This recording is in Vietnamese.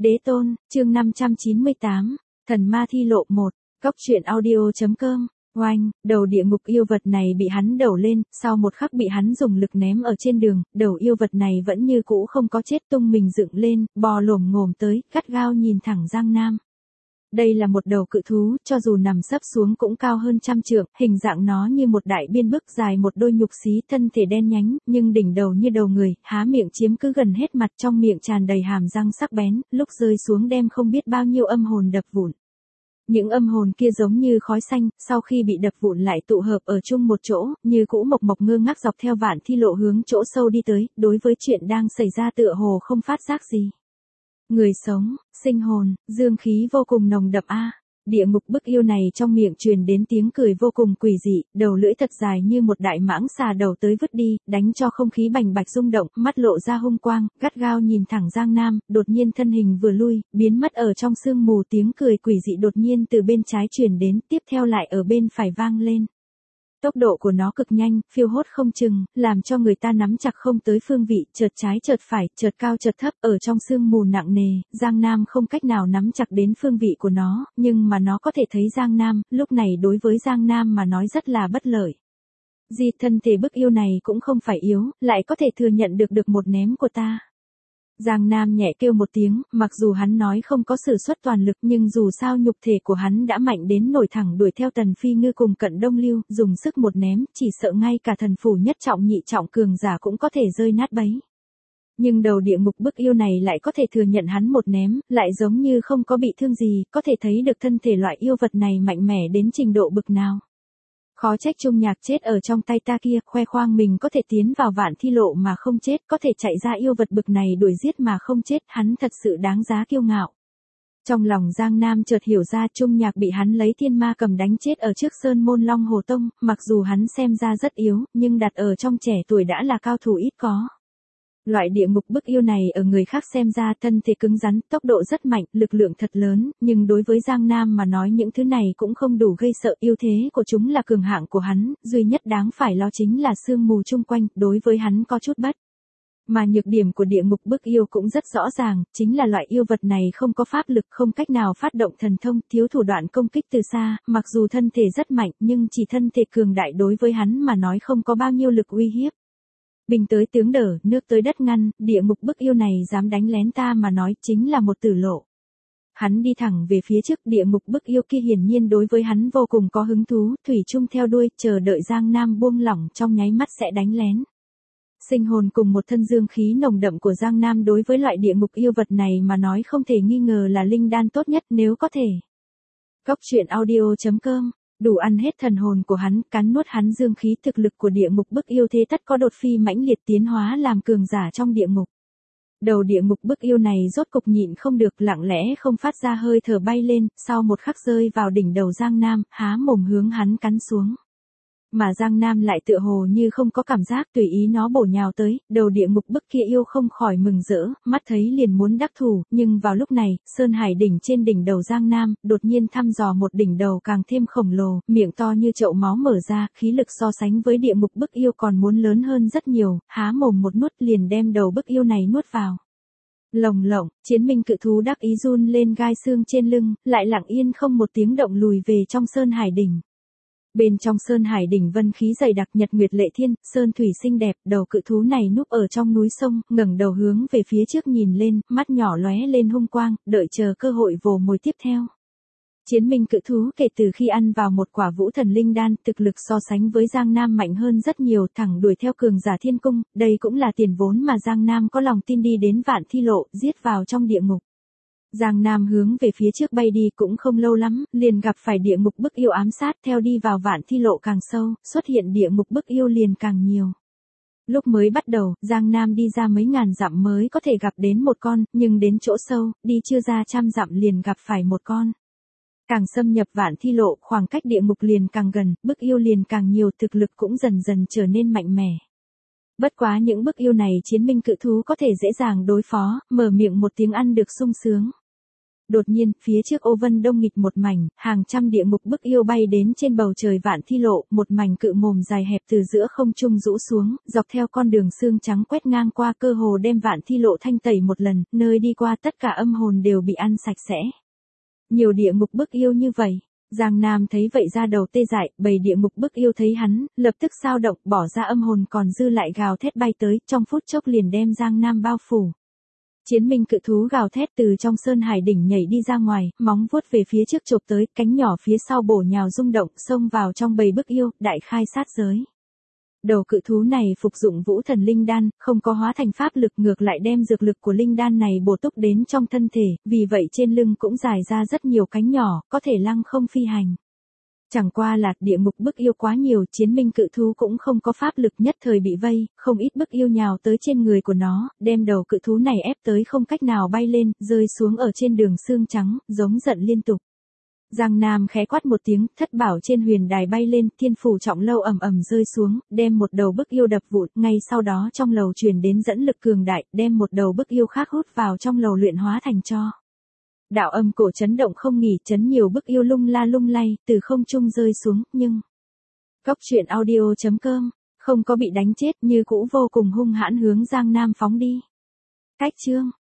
Đế tôn, chương 598, thần ma thi lộ 1, cốc truyện audio.com, oanh, đầu địa ngục yêu vật này bị hắn đẩu lên, sau một khắc bị hắn dùng lực ném ở trên đường, đầu yêu vật này vẫn như cũ không có chết tung mình dựng lên, bò lồm ngồm tới, gắt gao nhìn thẳng Giang Nam. Đây là một đầu cự thú, cho dù nằm sấp xuống cũng cao hơn 100 trượng, hình dạng nó như một đại biên bức dài một đôi nhục xí, thân thể đen nhánh, nhưng đỉnh đầu như đầu người, há miệng chiếm cứ gần hết mặt, trong miệng tràn đầy hàm răng sắc bén, lúc rơi xuống đem không biết bao nhiêu âm hồn đập vụn. Những âm hồn kia giống như khói xanh, sau khi bị đập vụn lại tụ hợp ở chung một chỗ, như cũ mộc mộc ngơ ngác dọc theo vạn thi lộ hướng chỗ sâu đi tới, đối với chuyện đang xảy ra tựa hồ không phát giác gì. Người sống, sinh hồn, dương khí vô cùng nồng đậm a. Địa ngục bức yêu này trong miệng truyền đến tiếng cười vô cùng quỷ dị, đầu lưỡi thật dài như một đại mãng xà đầu tới vứt đi, đánh cho không khí bành bạch rung động, mắt lộ ra hung quang, gắt gao nhìn thẳng Giang Nam, đột nhiên thân hình vừa lui, biến mất ở trong sương mù, tiếng cười quỷ dị đột nhiên từ bên trái truyền đến, tiếp theo lại ở bên phải vang lên. Tốc độ của nó cực nhanh, phiêu hốt không chừng, làm cho người ta nắm chặt không tới phương vị, chợt trái chợt phải, chợt cao chợt thấp, ở trong sương mù nặng nề, Giang Nam không cách nào nắm chặt đến phương vị của nó, nhưng mà nó có thể thấy Giang Nam, lúc này đối với Giang Nam mà nói rất là bất lợi. Di thân thể bức yêu này cũng không phải yếu, lại có thể thừa nhận được một ném của ta. Giang Nam nhẹ kêu một tiếng, mặc dù hắn nói không có sử xuất toàn lực nhưng dù sao nhục thể của hắn đã mạnh đến nổi thẳng đuổi theo Tần Phi Ngư cùng Cận Đông Lưu, dùng sức một ném, chỉ sợ ngay cả thần phủ nhất trọng nhị trọng cường giả cũng có thể rơi nát bấy. Nhưng đầu địa ngục bức yêu này lại có thể thừa nhận hắn một ném, lại giống như không có bị thương gì, có thể thấy được thân thể loại yêu vật này mạnh mẽ đến trình độ bực nào. Khó trách Trung Nhạc chết ở trong tay ta kia, khoe khoang mình có thể tiến vào vạn thi lộ mà không chết, có thể chạy ra yêu vật bực này đuổi giết mà không chết, hắn thật sự đáng giá kiêu ngạo. Trong lòng Giang Nam chợt hiểu ra Trung Nhạc bị hắn lấy thiên ma cầm đánh chết ở trước Sơn Môn Long Hồ Tông, mặc dù hắn xem ra rất yếu, nhưng đặt ở trong trẻ tuổi đã là cao thủ ít có. Loại địa ngục bức yêu này ở người khác xem ra thân thể cứng rắn, tốc độ rất mạnh, lực lượng thật lớn, nhưng đối với Giang Nam mà nói những thứ này cũng không đủ gây sợ, ưu thế của chúng là cường hạng của hắn, duy nhất đáng phải lo chính là sương mù chung quanh, đối với hắn có chút bất. Mà nhược điểm của địa ngục bức yêu cũng rất rõ ràng, chính là loại yêu vật này không có pháp lực, không cách nào phát động thần thông, thiếu thủ đoạn công kích từ xa, mặc dù thân thể rất mạnh nhưng chỉ thân thể cường đại đối với hắn mà nói không có bao nhiêu lực uy hiếp. Bình tới tướng đỡ, nước tới đất ngăn, địa ngục bức yêu này dám đánh lén ta mà nói chính là một tử lộ. Hắn đi thẳng về phía trước, địa ngục bức yêu kia hiển nhiên đối với hắn vô cùng có hứng thú, thủy chung theo đuôi, chờ đợi Giang Nam buông lỏng trong nháy mắt sẽ đánh lén. Sinh hồn cùng một thân dương khí nồng đậm của Giang Nam đối với loại địa ngục yêu vật này mà nói không thể nghi ngờ là linh đan tốt nhất nếu có thể. Cốc truyện audio.com đủ ăn hết thần hồn của hắn, cắn nuốt hắn dương khí, thực lực của địa ngục bức yêu thế tất có đột phi mãnh liệt, tiến hóa làm cường giả trong địa ngục. Đầu địa ngục bức yêu này rốt cục nhịn không được, lặng lẽ không phát ra hơi thở bay lên, sau một khắc rơi vào đỉnh đầu Giang Nam, há mồm hướng hắn cắn xuống. Mà Giang Nam lại tựa hồ như không có cảm giác, tùy ý nó bổ nhào tới, đầu địa ngục bức kia yêu không khỏi mừng rỡ, mắt thấy liền muốn đắc thủ, nhưng vào lúc này, Sơn Hải đỉnh trên đỉnh đầu Giang Nam, đột nhiên thăm dò một đỉnh đầu càng thêm khổng lồ, miệng to như chậu máu mở ra, khí lực so sánh với địa ngục bức yêu còn muốn lớn hơn rất nhiều, há mồm một nuốt liền đem đầu bức yêu này nuốt vào. Lồng lộng, chiến minh cự thú đắc ý run lên gai xương trên lưng, lại lặng yên không một tiếng động lùi về trong Sơn Hải đỉnh. Bên trong Sơn Hải đỉnh vân khí dày đặc, nhật nguyệt lệ thiên, sơn thủy xinh đẹp, đầu cự thú này núp ở trong núi sông, ngẩng đầu hướng về phía trước nhìn lên, mắt nhỏ lóe lên hung quang, đợi chờ cơ hội vồ mồi tiếp theo. Chiến minh cự thú kể từ khi ăn vào một quả vũ thần linh đan, thực lực so sánh với Giang Nam mạnh hơn rất nhiều, thẳng đuổi theo cường giả thiên cung, đây cũng là tiền vốn mà Giang Nam có lòng tin đi đến vạn thi lộ, giết vào trong địa ngục. Giang Nam hướng về phía trước bay đi cũng không lâu lắm, liền gặp phải địa ngục bức yêu ám sát, theo đi vào vạn thi lộ càng sâu, xuất hiện địa ngục bức yêu liền càng nhiều. Lúc mới bắt đầu, Giang Nam đi ra mấy ngàn dặm mới có thể gặp đến một con, nhưng đến chỗ sâu, đi chưa ra 100 dặm liền gặp phải một con. Càng xâm nhập vạn thi lộ, khoảng cách địa ngục liền càng gần, bức yêu liền càng nhiều, thực lực cũng dần dần trở nên mạnh mẽ. Bất quá những bức yêu này chiến minh cự thú có thể dễ dàng đối phó, mở miệng một tiếng ăn được sung sướng. Đột nhiên, phía trước ô vân đông nghịch một mảnh, hàng trăm địa ngục bức yêu bay đến trên bầu trời vạn thi lộ, một mảnh cự mồm dài hẹp từ giữa không trung rũ xuống, dọc theo con đường xương trắng quét ngang qua cơ hồ đem vạn thi lộ thanh tẩy một lần, nơi đi qua tất cả âm hồn đều bị ăn sạch sẽ. Nhiều địa ngục bức yêu như vậy. Giang Nam thấy vậy ra đầu tê dại, bầy địa ngục bức yêu thấy hắn, lập tức sao động, bỏ ra âm hồn còn dư lại gào thét bay tới, trong phút chốc liền đem Giang Nam bao phủ. Chiến minh cự thú gào thét từ trong sơn hải đỉnh nhảy đi ra ngoài, móng vuốt về phía trước chộp tới, cánh nhỏ phía sau bổ nhào rung động, xông vào trong bầy bức yêu, đại khai sát giới. Đầu cự thú này phục dụng vũ thần linh đan, không có hóa thành pháp lực, ngược lại đem dược lực của linh đan này bổ túc đến trong thân thể, vì vậy trên lưng cũng dài ra rất nhiều cánh nhỏ, có thể lăng không phi hành. Chẳng qua là địa ngục bức yêu quá nhiều, chiến minh cự thú cũng không có pháp lực, nhất thời bị vây, không ít bức yêu nhào tới trên người của nó, đem đầu cự thú này ép tới không cách nào bay lên, rơi xuống ở trên đường xương trắng, giống giận liên tục. Giang Nam khẽ quát một tiếng, thất bảo trên huyền đài bay lên, thiên phủ trọng lâu ầm ầm rơi xuống, đem một đầu bức yêu đập vụn, ngay sau đó trong lầu truyền đến dẫn lực cường đại, đem một đầu bức yêu khác hút vào trong lầu luyện hóa thành tro. Đạo âm cổ chấn động không nghỉ, chấn nhiều bức yêu lung la lung lay, từ không trung rơi xuống, nhưng Goctruyện.audio.com không có bị đánh chết, như cũ vô cùng hung hãn hướng Giang Nam phóng đi. Cách chương